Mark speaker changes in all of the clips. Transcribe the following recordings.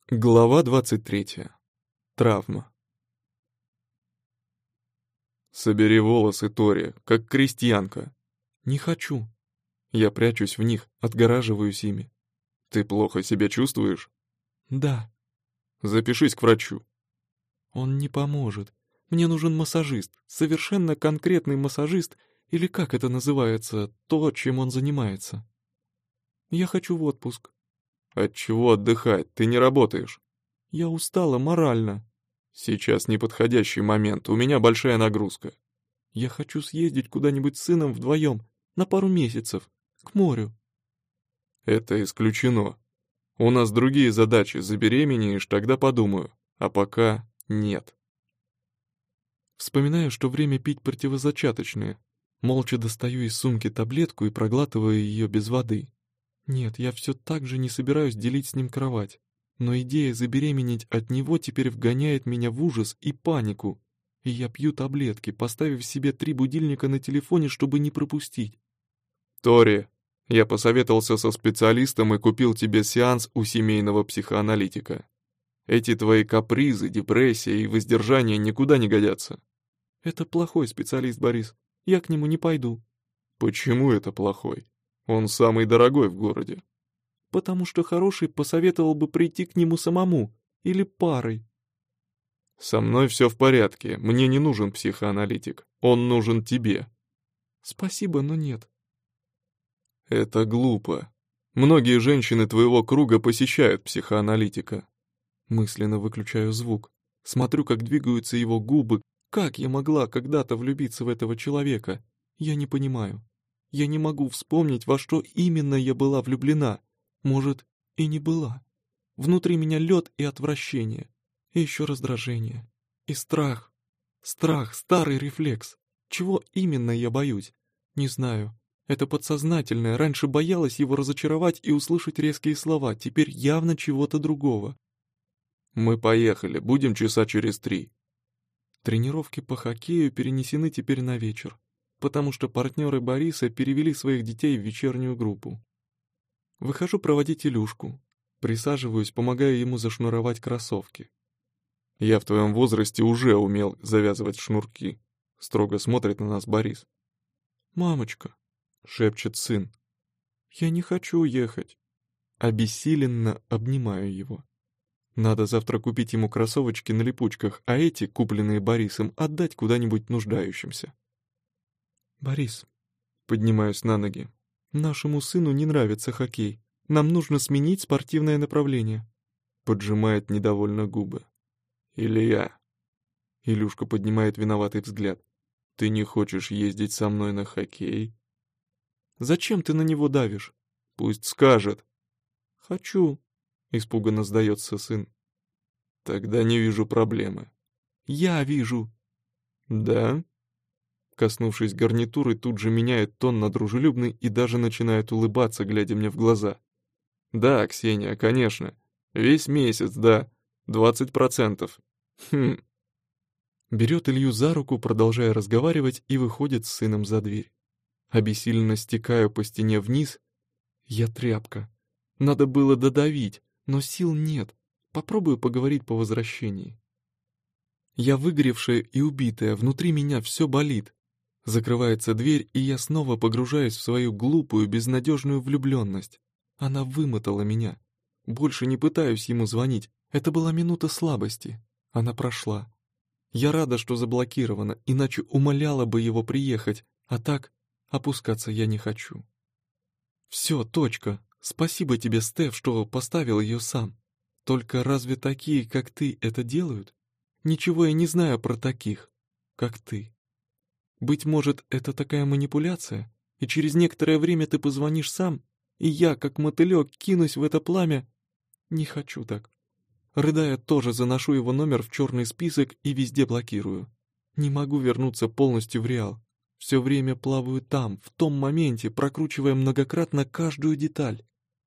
Speaker 1: Глава 23. Травма. «Собери волосы, Тори, как крестьянка». «Не хочу». Я прячусь в них, отгораживаюсь ими. «Ты плохо себя чувствуешь?» «Да». «Запишись к врачу». «Он не поможет. Мне нужен массажист, совершенно конкретный массажист, или как это называется, то, чем он занимается. Я хочу в отпуск». «От чего отдыхать? Ты не работаешь». «Я устала морально». «Сейчас неподходящий момент, у меня большая нагрузка». «Я хочу съездить куда-нибудь с сыном вдвоем, на пару месяцев, к морю». «Это исключено. У нас другие задачи, забеременеешь, тогда подумаю, а пока нет». Вспоминаю, что время пить противозачаточные. Молча достаю из сумки таблетку и проглатываю ее без воды. Нет, я все так же не собираюсь делить с ним кровать. Но идея забеременеть от него теперь вгоняет меня в ужас и панику. И я пью таблетки, поставив себе 3 будильника на телефоне, чтобы не пропустить. «Тори, я посоветовался со специалистом и купил тебе сеанс у семейного психоаналитика. Эти твои капризы, депрессия и воздержание никуда не годятся». «Это плохой специалист, Борис. Я к нему не пойду». «Почему это плохой? Он самый дорогой в городе». «Потому что хороший посоветовал бы прийти к нему самому или парой». «Со мной все в порядке, мне не нужен психоаналитик, он нужен тебе». «Спасибо, но нет». «Это глупо. Многие женщины твоего круга посещают психоаналитика». Мысленно выключаю звук, смотрю, как двигаются его губы. Как я могла когда-то влюбиться в этого человека? Я не понимаю. Я не могу вспомнить, во что именно я была влюблена. Может, и не была. Внутри меня лед и отвращение. И еще раздражение. И страх. Страх, старый рефлекс. Чего именно я боюсь? Не знаю. Это подсознательное. Раньше боялась его разочаровать и услышать резкие слова. Теперь явно чего-то другого. «Мы поехали. Будем часа через 3». Тренировки по хоккею перенесены теперь на вечер, потому что партнеры Бориса перевели своих детей в вечернюю группу. Выхожу проводить Илюшку. Присаживаюсь, помогаю ему зашнуровать кроссовки. «Я в твоем возрасте уже умел завязывать шнурки», — строго смотрит на нас Борис. «Мамочка», — шепчет сын, — «я не хочу ехать». Обессиленно обнимаю его. Надо завтра купить ему кроссовочки на липучках, а эти, купленные Борисом, отдать куда-нибудь нуждающимся. «Борис», — поднимаюсь на ноги, — «нашему сыну не нравится хоккей. Нам нужно сменить спортивное направление». Поджимает недовольно губы. «Илья». Илюшка поднимает виноватый взгляд. «Ты не хочешь ездить со мной на хоккей?» «Зачем ты на него давишь?» «Пусть скажет». «Хочу», — испуганно сдается сын. «Тогда не вижу проблемы». «Я вижу». «Да?» Коснувшись гарнитуры, тут же меняет тон на дружелюбный и даже начинает улыбаться, глядя мне в глаза. «Да, Ксения, конечно. Весь месяц, да. 20%. Хм». Берет Илью за руку, продолжая разговаривать, и выходит с сыном за дверь. Обессиленно стекаю по стене вниз. Я тряпка. Надо было додавить, но сил нет. Попробую поговорить по возвращении. Я выгоревшая и убитая, внутри меня все болит. Закрывается дверь, и я снова погружаюсь в свою глупую, безнадежную влюбленность. Она вымотала меня. Больше не пытаюсь ему звонить. Это была минута слабости. Она прошла. Я рада, что заблокирована, иначе умоляла бы его приехать, а так опускаться я не хочу. Все, точка. Спасибо тебе, Стеф, что поставил ее сам. Только разве такие, как ты, это делают? Ничего я не знаю про таких, как ты. Быть может, это такая манипуляция, и через некоторое время ты позвонишь сам, и я, как мотылек, кинусь в это пламя? Не хочу так. Рыдая, тоже заношу его номер в черный список и везде блокирую. Не могу вернуться полностью в реал. Все время плаваю там, в том моменте, прокручивая многократно каждую деталь.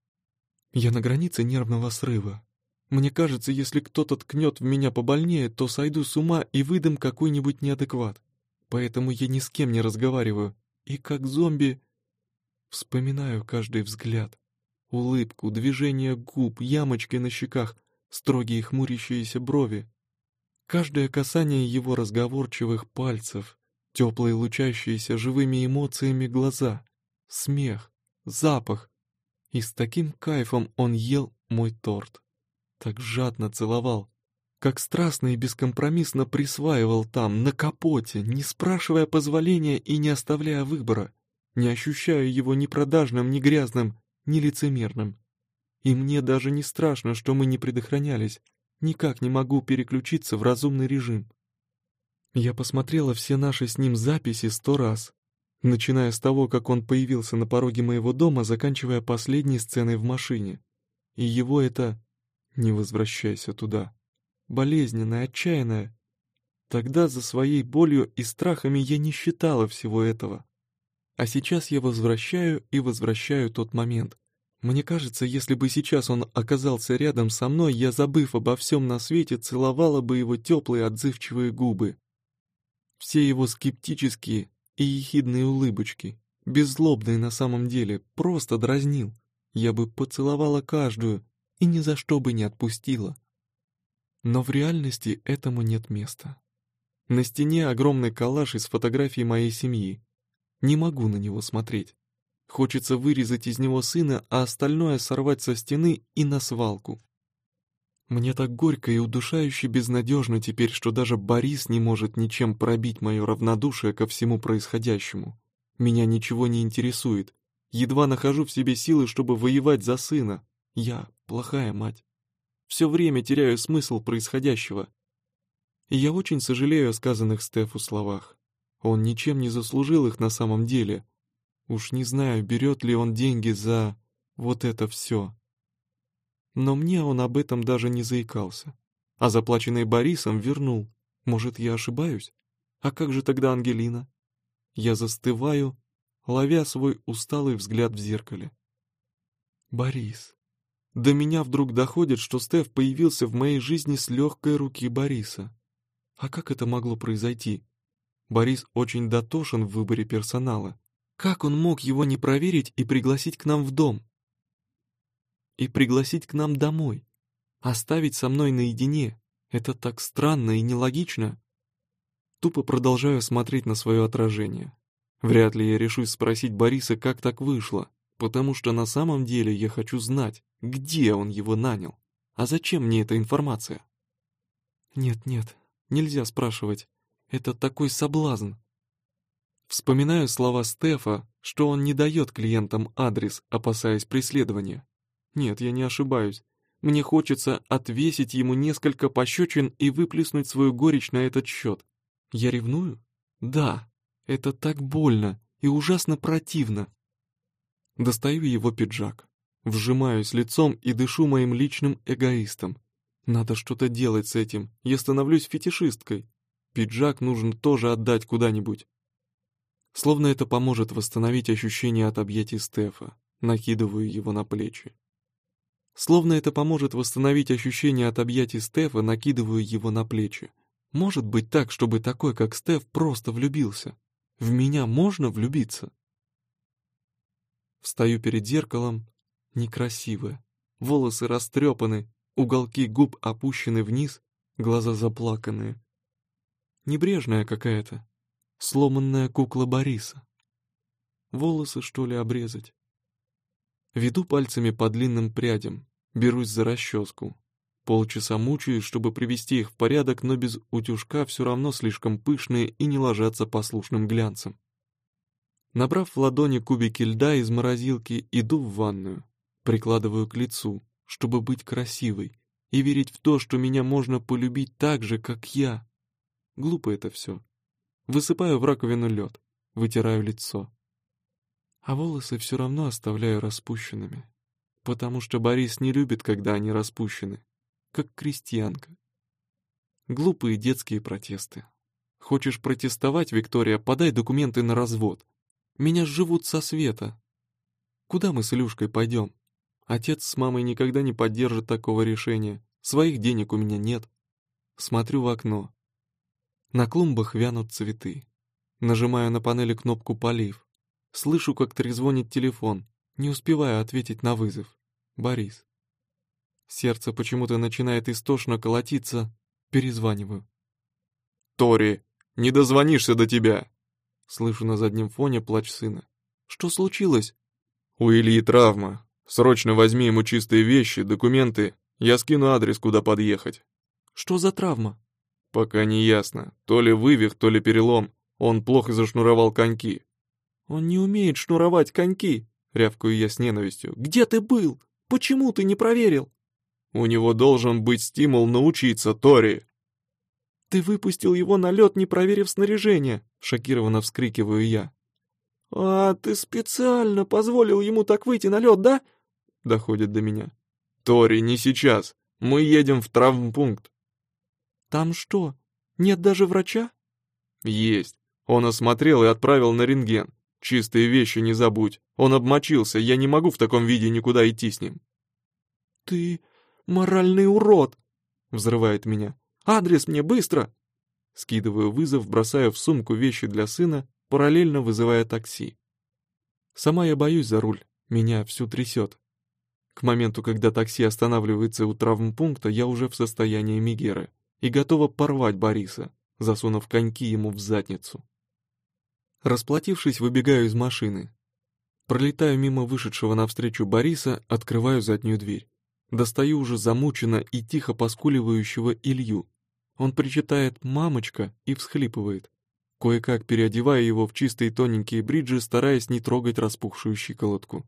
Speaker 1: Я на границе нервного срыва. Мне кажется, если кто-то ткнет в меня побольнее, то сойду с ума и выдам какой-нибудь неадекват. Поэтому я ни с кем не разговариваю. И как зомби вспоминаю каждый взгляд, улыбку, движение губ, ямочки на щеках, строгие хмурящиеся брови, каждое касание его разговорчивых пальцев, теплые лучащиеся живыми эмоциями глаза, смех, запах. И с таким кайфом он ел мой торт. Так жадно целовал, как страстно и бескомпромиссно присваивал там, на капоте, не спрашивая позволения и не оставляя выбора, не ощущая его ни продажным, ни грязным, ни лицемерным. И мне даже не страшно, что мы не предохранялись, никак не могу переключиться в разумный режим. Я посмотрела все наши с ним записи 100 раз, начиная с того, как он появился на пороге моего дома, заканчивая последней сценой в машине. И его это «не возвращайся туда», болезненное, отчаянное. Тогда за своей болью и страхами я не считала всего этого. А сейчас я возвращаю и возвращаю тот момент. Мне кажется, если бы сейчас он оказался рядом со мной, я, забыв обо всем на свете, целовала бы его теплые отзывчивые губы. Все его скептические и ехидные улыбочки, беззлобные на самом деле, просто дразнил. Я бы поцеловала каждую и ни за что бы не отпустила. Но в реальности этому нет места. На стене огромный коллаж из фотографий моей семьи. Не могу на него смотреть. Хочется вырезать из него сына, а остальное сорвать со стены и на свалку. Мне так горько и удушающе безнадежно теперь, что даже Борис не может ничем пробить мое равнодушие ко всему происходящему. Меня ничего не интересует. Едва нахожу в себе силы, чтобы воевать за сына. Я плохая мать. Все время теряю смысл происходящего. И я очень сожалею о сказанных Стефу словах. Он ничем не заслужил их на самом деле. Уж не знаю, берет ли он деньги за вот это все. Но мне он об этом даже не заикался. А заплаченный Борисом вернул. Может, я ошибаюсь? А как же тогда Ангелина? Я застываю, ловя свой усталый взгляд в зеркале. Борис. До меня вдруг доходит, что Стеф появился в моей жизни с легкой руки Бориса. А как это могло произойти? Борис очень дотошен в выборе персонала. Как он мог его не проверить и пригласить к нам в дом? И пригласить к нам домой? Оставить со мной наедине? Это так странно и нелогично. Тупо продолжаю смотреть на свое отражение. Вряд ли я решусь спросить Бориса, как так вышло, потому что на самом деле я хочу знать, где он его нанял. А зачем мне эта информация? Нет, нельзя спрашивать. Это такой соблазн. Вспоминаю слова Стефа, что он не дает клиентам адрес, опасаясь преследования. Нет, я не ошибаюсь. Мне хочется отвесить ему несколько пощечин и выплеснуть свою горечь на этот счет. Я ревную? Да, это так больно и ужасно противно. Достаю его пиджак, вжимаюсь лицом и дышу моим личным эгоистом. Надо что-то делать с этим, я становлюсь фетишисткой. Пиджак нужно тоже отдать куда-нибудь. Словно это поможет восстановить ощущение от объятий Стефа, накидываю его на плечи. Словно это поможет восстановить ощущение от объятий Стефа, накидываю его на плечи. Может быть так, чтобы такой, как Стеф, просто влюбился? В меня можно влюбиться? Встаю перед зеркалом, некрасивая. Волосы растрепаны, уголки губ опущены вниз, глаза заплаканные. Небрежная какая-то, сломанная кукла Бориса. Волосы, что ли, обрезать? Веду пальцами по длинным прядям, берусь за расческу. Полчаса мучаюсь, чтобы привести их в порядок, но без утюжка все равно слишком пышные и не ложатся послушным глянцем. Набрав в ладони кубики льда из морозилки, иду в ванную, прикладываю к лицу, чтобы быть красивой и верить в то, что меня можно полюбить так же, как я. Глупо это все. Высыпаю в раковину лед, вытираю лицо. А волосы все равно оставляю распущенными, потому что Борис не любит, когда они распущены, как крестьянка. Глупые детские протесты. Хочешь протестовать, Виктория, подай документы на развод. Меня сживут со света. Куда мы с Илюшкой пойдем? Отец с мамой никогда не поддержат такого решения. Своих денег у меня нет. Смотрю в окно. На клумбах вянут цветы. Нажимаю на панели кнопку «Полив». Слышу, как трезвонит телефон. Не успеваю ответить на вызов. Борис. Сердце почему-то начинает истошно колотиться. Перезваниваю.
Speaker 2: «Тори, не дозвонишься до тебя!»
Speaker 1: Слышу на заднем фоне плач сына. Что случилось?
Speaker 2: «У Ильи травма. Срочно возьми ему чистые вещи, документы. Я скину адрес, куда подъехать».
Speaker 1: Что за травма?
Speaker 2: «Пока не ясно. То ли вывих, то ли перелом. Он плохо зашнуровал коньки».
Speaker 1: Он не умеет шнуровать коньки, рявкаю я с ненавистью. Где ты был? Почему ты не проверил?
Speaker 2: «У него должен быть стимул научиться, Тори!»
Speaker 1: Ты выпустил его на лед, не проверив снаряжение, шокированно вскрикиваю я. А ты специально позволил ему так выйти на лед, да? Доходит до меня.
Speaker 2: «Тори, не сейчас. Мы едем в травмпункт».
Speaker 1: Там что, нет даже врача?
Speaker 2: «Есть. Он осмотрел и отправил на рентген. Чистые вещи не забудь. Он обмочился, я не могу в таком виде никуда идти с ним».
Speaker 1: Ты моральный урод, взрывает меня. Адрес мне быстро! Скидываю вызов, бросаю в сумку вещи для сына, параллельно вызывая такси. Сама я боюсь за руль, меня всю трясет. К моменту, когда такси останавливается у травмпункта, я уже в состоянии мегеры и готова порвать Бориса, засунув коньки ему в задницу. Расплатившись, выбегаю из машины. Пролетаю мимо вышедшего навстречу Бориса, открываю заднюю дверь. Достаю уже замученно и тихо поскуливающего Илью. Он причитает «мамочка» и всхлипывает. Кое-как переодеваю его в чистые тоненькие бриджи, стараясь не трогать распухшую щиколотку.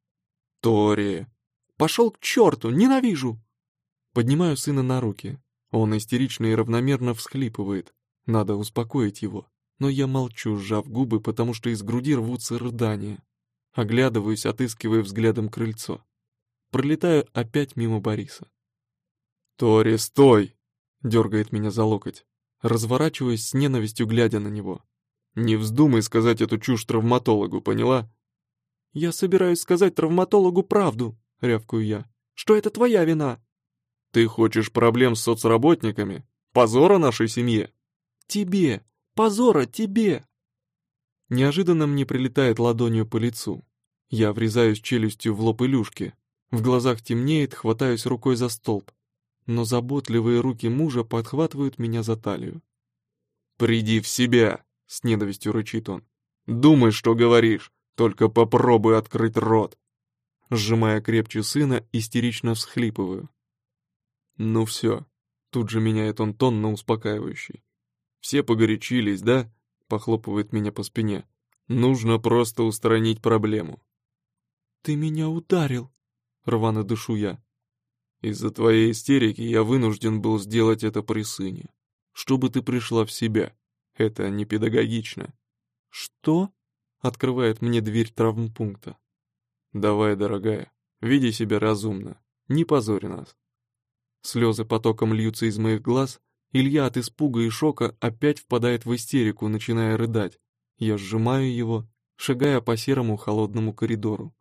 Speaker 2: «Тори!»
Speaker 1: «Пошел к черту! Ненавижу!» Поднимаю сына на руки. Он истерично и равномерно всхлипывает. Надо успокоить его. Но я молчу, сжав губы, потому что из груди рвутся рыдания. Оглядываюсь, отыскивая взглядом крыльцо. Пролетаю опять мимо Бориса.
Speaker 2: «Тори, стой!»
Speaker 1: — дергает меня за локоть. Разворачиваюсь с ненавистью, глядя на него.
Speaker 2: «Не вздумай сказать эту чушь травматологу, поняла?»
Speaker 1: «Я собираюсь сказать травматологу правду», — рявкаю я. «Что это твоя вина?»
Speaker 2: «Ты хочешь проблем с соцработниками? Позора нашей семье?»
Speaker 1: «Тебе! Позора тебе!» Неожиданно мне прилетает ладонью по лицу. Я врезаюсь челюстью в лоб Илюшки. В глазах темнеет, хватаюсь рукой за столб. Но заботливые руки мужа подхватывают меня за талию.
Speaker 2: «Приди в себя!» — с ненавистью рычит он. «Думай, что говоришь, только попробуй открыть рот!»
Speaker 1: Сжимая крепче сына, истерично всхлипываю.
Speaker 2: «Ну все», — тут же меняет он тон на успокаивающий. «Все погорячились, да?» — похлопывает меня по спине. «Нужно просто устранить проблему».
Speaker 1: «Ты меня ударил!» — рвано дышу я.
Speaker 2: «Из-за твоей истерики я вынужден был сделать это при сыне. Чтобы ты пришла в себя. Это не педагогично».
Speaker 1: «Что?» — открывает мне дверь травмпункта.
Speaker 2: «Давай, дорогая, веди себя разумно. Не позорь нас».
Speaker 1: Слезы потоком льются из моих глаз. Илья от испуга и шока опять впадает в истерику, начиная рыдать. Я сжимаю его, шагая по серому холодному коридору.